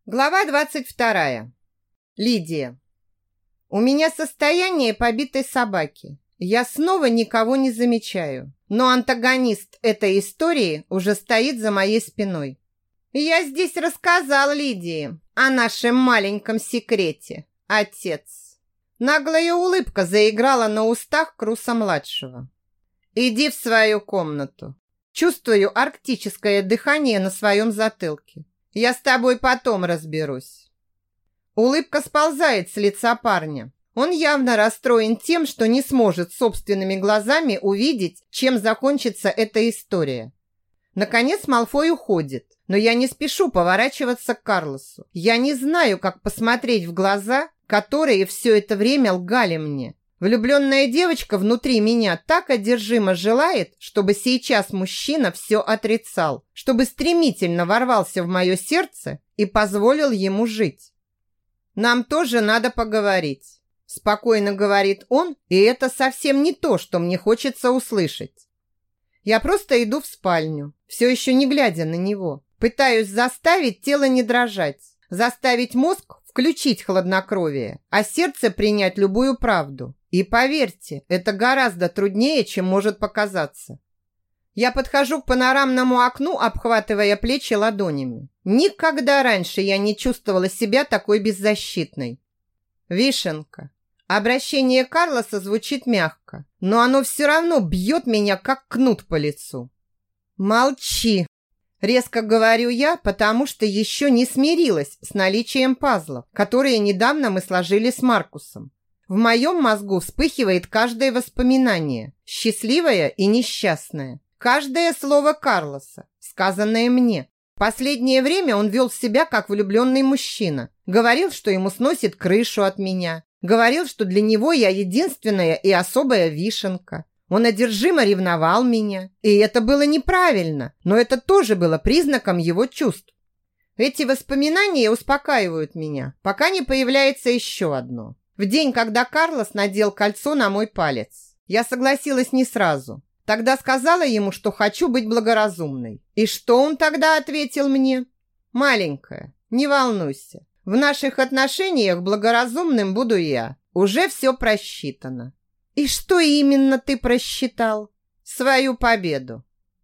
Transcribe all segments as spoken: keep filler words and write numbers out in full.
Глава двадцать вторая. Лидия. У меня состояние побитой собаки. Я снова никого не замечаю. Но антагонист этой истории уже стоит за моей спиной. Я здесь рассказал Лидии о нашем маленьком секрете. Отец. Наглая улыбка заиграла на устах Круса-младшего. Иди в свою комнату. Чувствую арктическое дыхание на своем затылке. Я с тобой потом разберусь. Улыбка сползает с лица парня. Он явно расстроен тем, что не сможет собственными глазами увидеть, чем закончится эта история. Наконец Малфой уходит, но я не спешу поворачиваться к Карлосу. Я не знаю, как посмотреть в глаза, которые все это время лгали мне. Влюбленная девочка внутри меня так одержимо желает, чтобы сейчас мужчина все отрицал, чтобы стремительно ворвался в мое сердце и позволил ему жить. «Нам тоже надо поговорить», – спокойно говорит он, и это совсем не то, что мне хочется услышать. Я просто иду в спальню, все еще не глядя на него, пытаюсь заставить тело не дрожать, заставить мозг включить хладнокровие, а сердце принять любую правду. И поверьте, это гораздо труднее, чем может показаться. Я подхожу к панорамному окну, обхватывая плечи ладонями. Никогда раньше я не чувствовала себя такой беззащитной. Вишенка. Обращение Карлоса звучит мягко, но оно все равно бьет меня, как кнут по лицу. Молчи. Резко говорю я, потому что еще не смирилась с наличием пазлов, которые недавно мы сложили с Маркусом. В моем мозгу вспыхивает каждое воспоминание, счастливое и несчастное. Каждое слово Карлоса, сказанное мне. В последнее время он вел себя как влюбленный мужчина. Говорил, что ему сносит крышу от меня. Говорил, что для него я единственная и особая вишенка. Он одержимо ревновал меня. И это было неправильно, но это тоже было признаком его чувств. Эти воспоминания успокаивают меня, пока не появляется еще одно. В день, когда Карлос надел кольцо на мой палец, я согласилась не сразу. Тогда сказала ему, что хочу быть благоразумной. И что он тогда ответил мне? Маленькая, не волнуйся. В наших отношениях благоразумным буду я. Уже все просчитано. И что именно ты просчитал? Свою победу.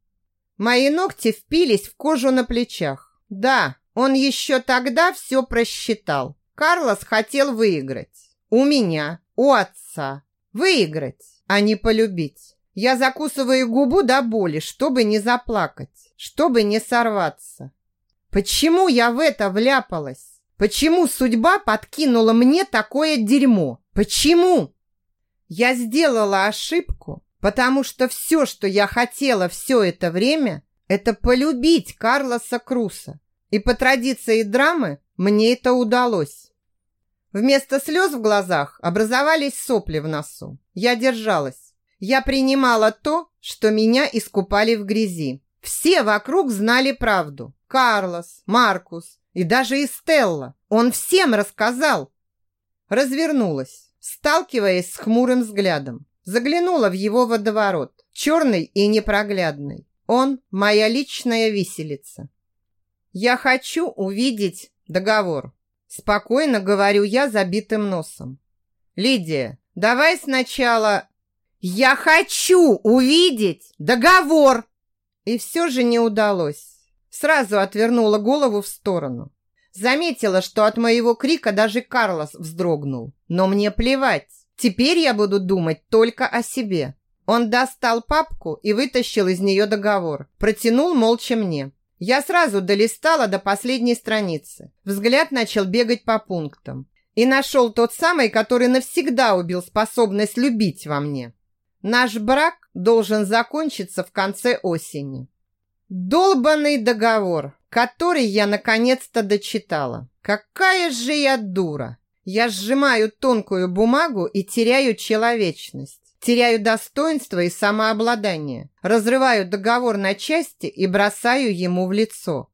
Мои ногти впились в кожу на плечах. Да, он еще тогда все просчитал. Карлос хотел выиграть. У меня, у отца. Выиграть, а не полюбить. Я закусываю губу до боли, чтобы не заплакать, чтобы не сорваться. Почему я в это вляпалась? Почему судьба подкинула мне такое дерьмо? Почему? Я сделала ошибку, потому что все, что я хотела все это время, это полюбить Карлоса Круса. И по традиции драмы мне это удалось. Вместо слез в глазах образовались сопли в носу. Я держалась. Я принимала то, что меня искупали в грязи. Все вокруг знали правду. Карлос, Маркус и даже Эстелла. Он всем рассказал. Развернулась, сталкиваясь с хмурым взглядом. Заглянула в его водоворот, черный и непроглядный. Он моя личная виселица. Я хочу увидеть договор. Спокойно говорю я забитым носом. Лидия, давай сначала... Я хочу увидеть договор! И все же не удалось. Сразу отвернула голову в сторону. Заметила, что от моего крика даже Карлос вздрогнул. Но мне плевать. Теперь я буду думать только о себе. Он достал папку и вытащил из нее договор. Протянул молча мне. Я сразу долистала до последней страницы. Взгляд начал бегать по пунктам. И нашел тот самый, который навсегда убил способность любить во мне. Наш брак должен закончиться в конце осени. Долбанный договор, который я наконец-то дочитала. Какая же я дура! Я сжимаю тонкую бумагу и теряю человечность. Теряю достоинство и самообладание. Разрываю договор на части и бросаю ему в лицо.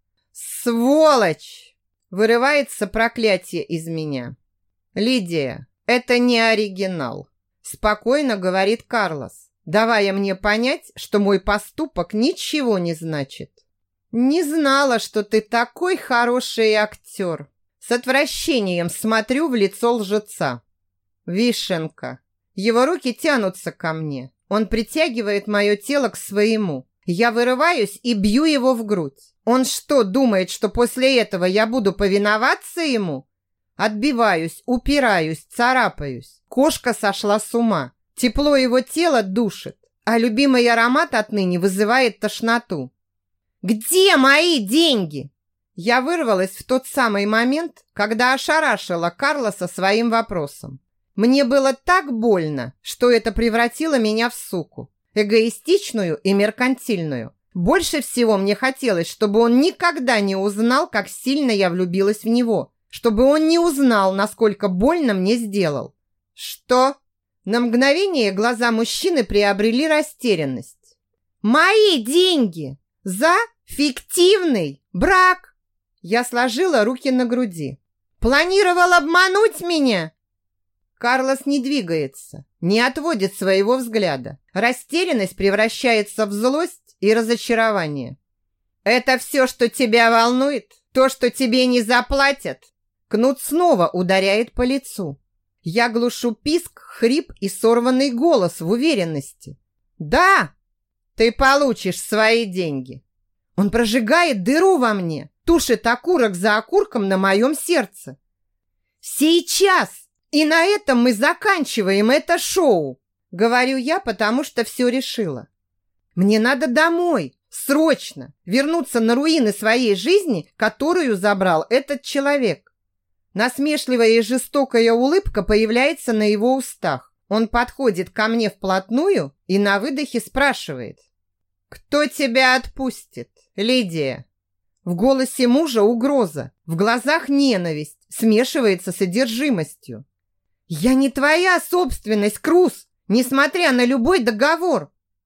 Сволочь! Вырывается проклятие из меня. Лидия, это не оригинал. Спокойно говорит Карлос, давая мне понять, что мой поступок ничего не значит. Не знала, что ты такой хороший актер. С отвращением смотрю в лицо лжеца. Вишенка. Его руки тянутся ко мне. Он притягивает мое тело к своему. Я вырываюсь и бью его в грудь. Он что, думает, что после этого я буду повиноваться ему? Отбиваюсь, упираюсь, царапаюсь. Кошка сошла с ума. Тепло его тела душит, а любимый аромат отныне вызывает тошноту. «Где мои деньги?» Я вырвалась в тот самый момент, когда ошарашила Карлоса своим вопросом. Мне было так больно, что это превратило меня в суку. Эгоистичную и меркантильную. Больше всего мне хотелось, чтобы он никогда не узнал, как сильно я влюбилась в него. Чтобы он не узнал, насколько больно мне сделал. Что? На мгновение глаза мужчины приобрели растерянность. «Мои деньги! За фиктивный брак!» Я сложила руки на груди. «Планировал обмануть меня?» Карлос не двигается, не отводит своего взгляда. Растерянность превращается в злость и разочарование. «Это все, что тебя волнует? То, что тебе не заплатят?» Кнут снова ударяет по лицу. Я глушу писк, хрип и сорванный голос в уверенности. «Да, ты получишь свои деньги!» Он прожигает дыру во мне, тушит окурок за окурком на моем сердце. «Сейчас! И на этом мы заканчиваем это шоу!» Говорю я, потому что все решила. Мне надо домой, срочно, вернуться на руины своей жизни, которую забрал этот человек. Насмешливая и жестокая улыбка появляется на его устах. Он подходит ко мне вплотную и на выдохе спрашивает: «Кто тебя отпустит, Лидия?» В голосе мужа угроза, в глазах ненависть смешивается с одержимостью. «Я не твоя собственность, Круз, несмотря на любой договор!»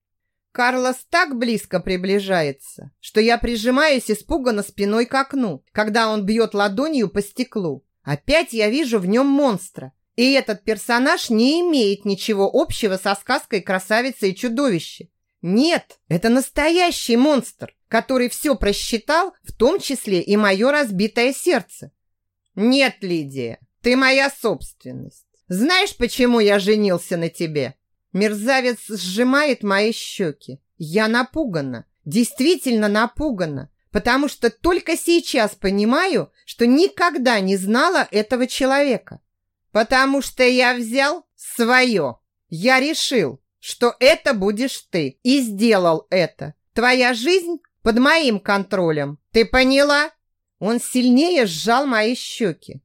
Карлос так близко приближается, что я прижимаюсь испуганно спиной к окну, когда он бьет ладонью по стеклу. Опять я вижу в нем монстра, и этот персонаж не имеет ничего общего со сказкой «Красавица и чудовище». Нет, это настоящий монстр, который все просчитал, в том числе и мое разбитое сердце. «Нет, Лидия, ты моя собственность. Знаешь, почему я женился на тебе?» Мерзавец сжимает мои щеки. Я напугана, действительно напугана, потому что только сейчас понимаю, что никогда не знала этого человека. Потому что я взял свое. Я решил, что это будешь ты, и сделал это. Твоя жизнь под моим контролем. Ты поняла? Он сильнее сжал мои щеки.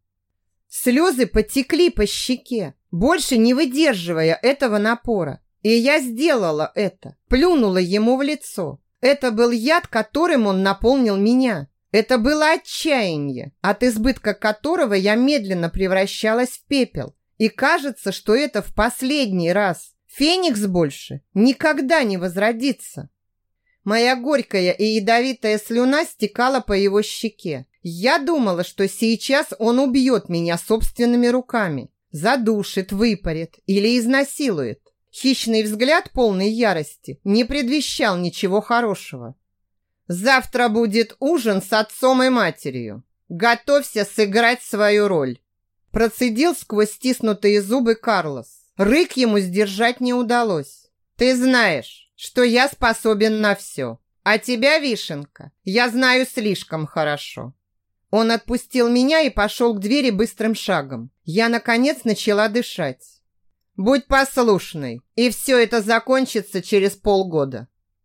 Слезы потекли по щеке, больше не выдерживая этого напора. И я сделала это, плюнула ему в лицо. Это был яд, которым он наполнил меня. Это было отчаяние, от избытка которого я медленно превращалась в пепел. И кажется, что это в последний раз. Феникс больше никогда не возродится. Моя горькая и ядовитая слюна стекала по его щеке. Я думала, что сейчас он убьет меня собственными руками. Задушит, выпарит или изнасилует. Хищный взгляд, полный ярости, не предвещал ничего хорошего. «Завтра будет ужин с отцом и матерью. Готовься сыграть свою роль», процедил сквозь стиснутые зубы Карлос. Рык ему сдержать не удалось. «Ты знаешь, что я способен на все. А тебя, Вишенка, я знаю слишком хорошо». Он отпустил меня и пошел к двери быстрым шагом. Я, наконец, начала дышать. «Будь послушной, и все это закончится через полгода».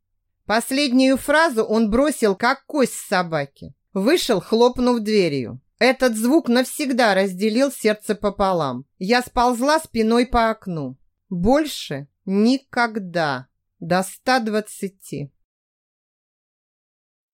Последнюю фразу он бросил, как кость собаки. Вышел, хлопнув дверью. Этот звук навсегда разделил сердце пополам. Я сползла спиной по окну. Больше никогда. До ста двадцати.